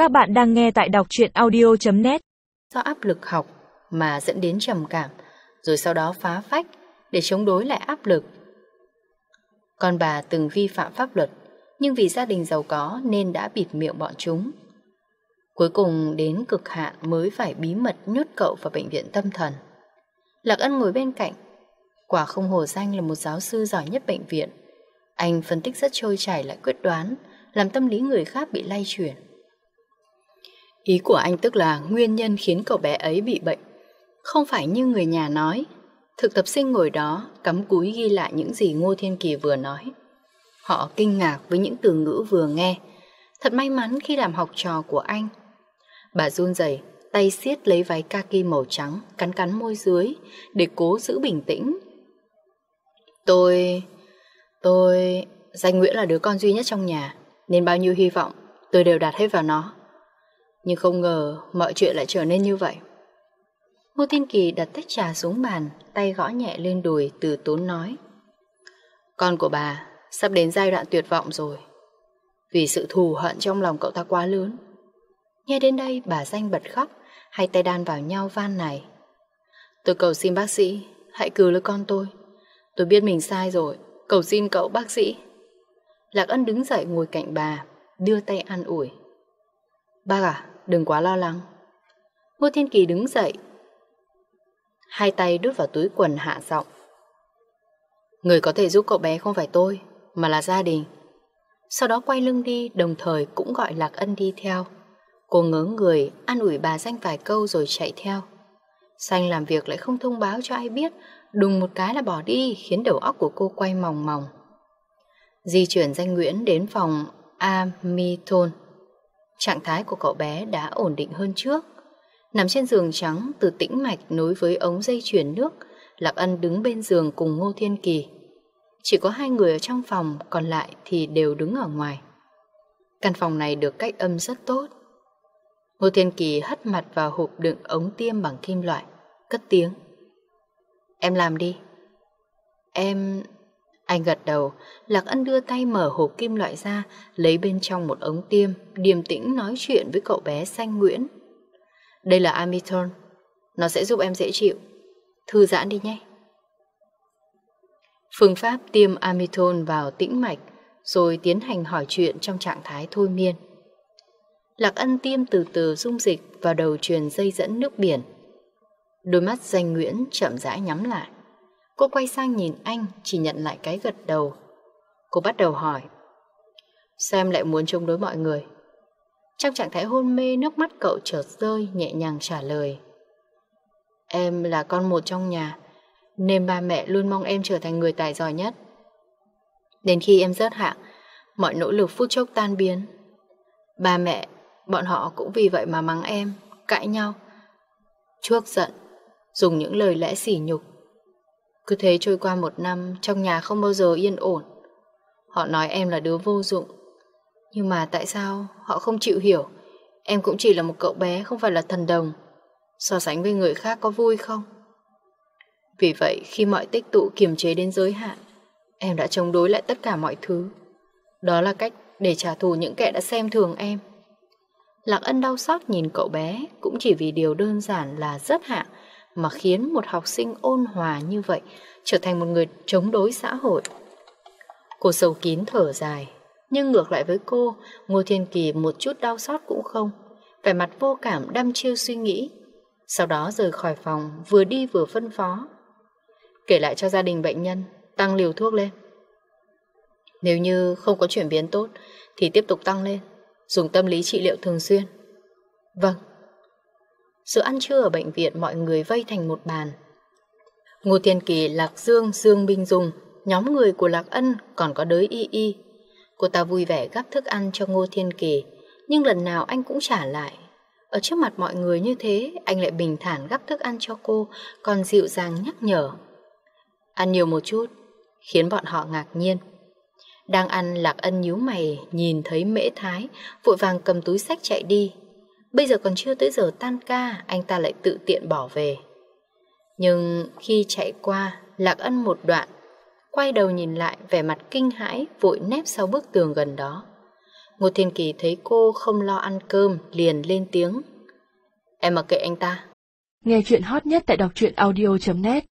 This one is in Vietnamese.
Các bạn đang nghe tại đọc truyện audio.net. Do áp lực học mà dẫn đến trầm cảm, rồi sau đó phá phách để chống đối lại áp lực. Con bà từng vi phạm pháp luật, nhưng vì gia đình giàu có nên đã bịt miệng bọn chúng. Cuối cùng đến cực hạn mới phải bí mật nhốt cậu vào bệnh viện tâm thần. Lạc Ân ngồi bên cạnh. Quả không hổ danh là một giáo sư giỏi nhất bệnh viện. Anh phân tích rất trôi chảy lại quyết đoán, làm tâm lý người khác bị lay chuyển. Ý của anh tức là nguyên nhân khiến cậu bé ấy bị bệnh không phải như người nhà nói. Thực tập sinh ngồi đó cắm cúi ghi lại những gì Ngô Thiên Kỳ vừa nói. Họ kinh ngạc với những từ ngữ vừa nghe. Thật may mắn khi làm học trò của anh. Bà run rẩy, tay siết lấy váy kaki màu trắng, cắn cắn môi dưới để cố giữ bình tĩnh. Tôi... Danh Nguyễn là đứa con duy nhất trong nhà, nên bao nhiêu hy vọng tôi đều đặt hết vào nó. Nhưng không ngờ mọi chuyện lại trở nên như vậy. Ngô Thiên Kỳ đặt tách trà xuống bàn, tay gõ nhẹ lên đùi, từ tốn nói. Con của bà sắp đến giai đoạn tuyệt vọng rồi, vì sự thù hận trong lòng cậu ta quá lớn. Nghe đến đây bà Danh bật khóc, hai tay đan vào nhau van này. Tôi cầu xin bác sĩ hãy cứu lấy con tôi. Tôi biết mình sai rồi, cầu xin cậu bác sĩ. Lạc Ân đứng dậy ngồi cạnh bà, đưa tay an ủi. Bác à, đừng quá lo lắng. Ngô Thiên Kỳ đứng dậy, hai tay đút vào túi quần hạ giọng. Người có thể giúp cậu bé không phải tôi, mà là gia đình. Sau đó quay lưng đi, đồng thời cũng gọi Lạc Ân đi theo. Cô ngớ người, an ủi bà Danh vài câu rồi chạy theo. Xanh làm việc lại không thông báo cho ai biết, đùng một cái là bỏ đi, khiến đầu óc của cô quay mòng mòng. Di chuyển Danh Nguyễn đến phòng Amiton. Trạng thái của cậu bé đã ổn định hơn trước. Nằm trên giường trắng, từ tĩnh mạch nối với ống dây chuyển nước, Lạc Ân đứng bên giường cùng Ngô Thiên Kỳ. Chỉ có hai người ở trong phòng, còn lại thì đều đứng ở ngoài. Căn phòng này được cách âm rất tốt. Ngô Thiên Kỳ hất mặt vào hộp đựng ống tiêm bằng kim loại, cất tiếng. Em làm đi. Em... Anh gật đầu. Lạc Ân đưa tay mở hộp kim loại ra, lấy bên trong một ống tiêm, điềm tĩnh nói chuyện với cậu bé Xanh Nguyễn. Đây là Amiton, nó sẽ giúp em dễ chịu. Thư giãn đi nhé. Phương pháp tiêm Amiton vào tĩnh mạch, rồi tiến hành hỏi chuyện trong trạng thái thôi miên. Lạc Ân tiêm từ từ dung dịch vào đầu truyền dây dẫn nước biển. Đôi mắt Danh Nguyễn chậm rãi nhắm lại. Cô quay sang nhìn anh, chỉ nhận lại cái gật đầu. Cô bắt đầu hỏi. Sao em lại muốn chống đối mọi người? Trong trạng thái hôn mê, nước mắt cậu chợt rơi, nhẹ nhàng trả lời. Em là con một trong nhà, nên ba mẹ luôn mong em trở thành người tài giỏi nhất. Đến khi em rớt hạng, mọi nỗ lực phút chốc tan biến. Ba mẹ, bọn họ cũng vì vậy mà mắng em, cãi nhau, chuốc giận, dùng những lời lẽ sỉ nhục. Cứ thế trôi qua một năm, trong nhà không bao giờ yên ổn. Họ nói em là đứa vô dụng. Nhưng mà tại sao họ không chịu hiểu? Em cũng chỉ là một cậu bé, không phải là thần đồng. So sánh với người khác có vui không? Vì vậy khi mọi tích tụ kiềm chế đến giới hạn, em đã chống đối lại tất cả mọi thứ. Đó là cách để trả thù những kẻ đã xem thường em. Lạc Ân đau xót nhìn cậu bé, cũng chỉ vì điều đơn giản là rớt hạng mà khiến một học sinh ôn hòa như vậy trở thành một người chống đối xã hội. Cô sâu kín thở dài. Nhưng ngược lại với cô, Ngô Thiên Kỳ một chút đau xót cũng không, vẻ mặt vô cảm đăm chiêu suy nghĩ. Sau đó rời khỏi phòng, vừa đi vừa phân phó. Kể lại cho gia đình bệnh nhân, tăng liều thuốc lên. Nếu như không có chuyển biến tốt thì tiếp tục tăng lên, dùng tâm lý trị liệu thường xuyên. Vâng. Giờ ăn trưa ở bệnh viện, mọi người vây thành một bàn. Ngô Thiên Kỳ, Lạc Dương, Dương Minh Dung, nhóm người của Lạc Ân, còn có đới Y Y. Cô ta vui vẻ gắp thức ăn cho Ngô Thiên Kỳ, nhưng lần nào anh cũng trả lại. Ở trước mặt mọi người như thế, anh lại bình thản gắp thức ăn cho cô, còn dịu dàng nhắc nhở. Ăn nhiều một chút, khiến bọn họ ngạc nhiên. Đang ăn, Lạc Ân nhíu mày, nhìn thấy Mễ Thái, vội vàng cầm túi xách chạy đi. Bây giờ còn chưa tới giờ tan ca, anh ta lại tự tiện bỏ về. Nhưng khi chạy qua Lạc Ân một đoạn, quay đầu nhìn lại, vẻ mặt kinh hãi, vội nép sau bức tường gần đó. Ngô Thiên Kỳ thấy cô không lo ăn cơm, liền lên tiếng. Em mặc kệ anh ta. Nghe chuyện hot nhất tại đọc truyện audio.net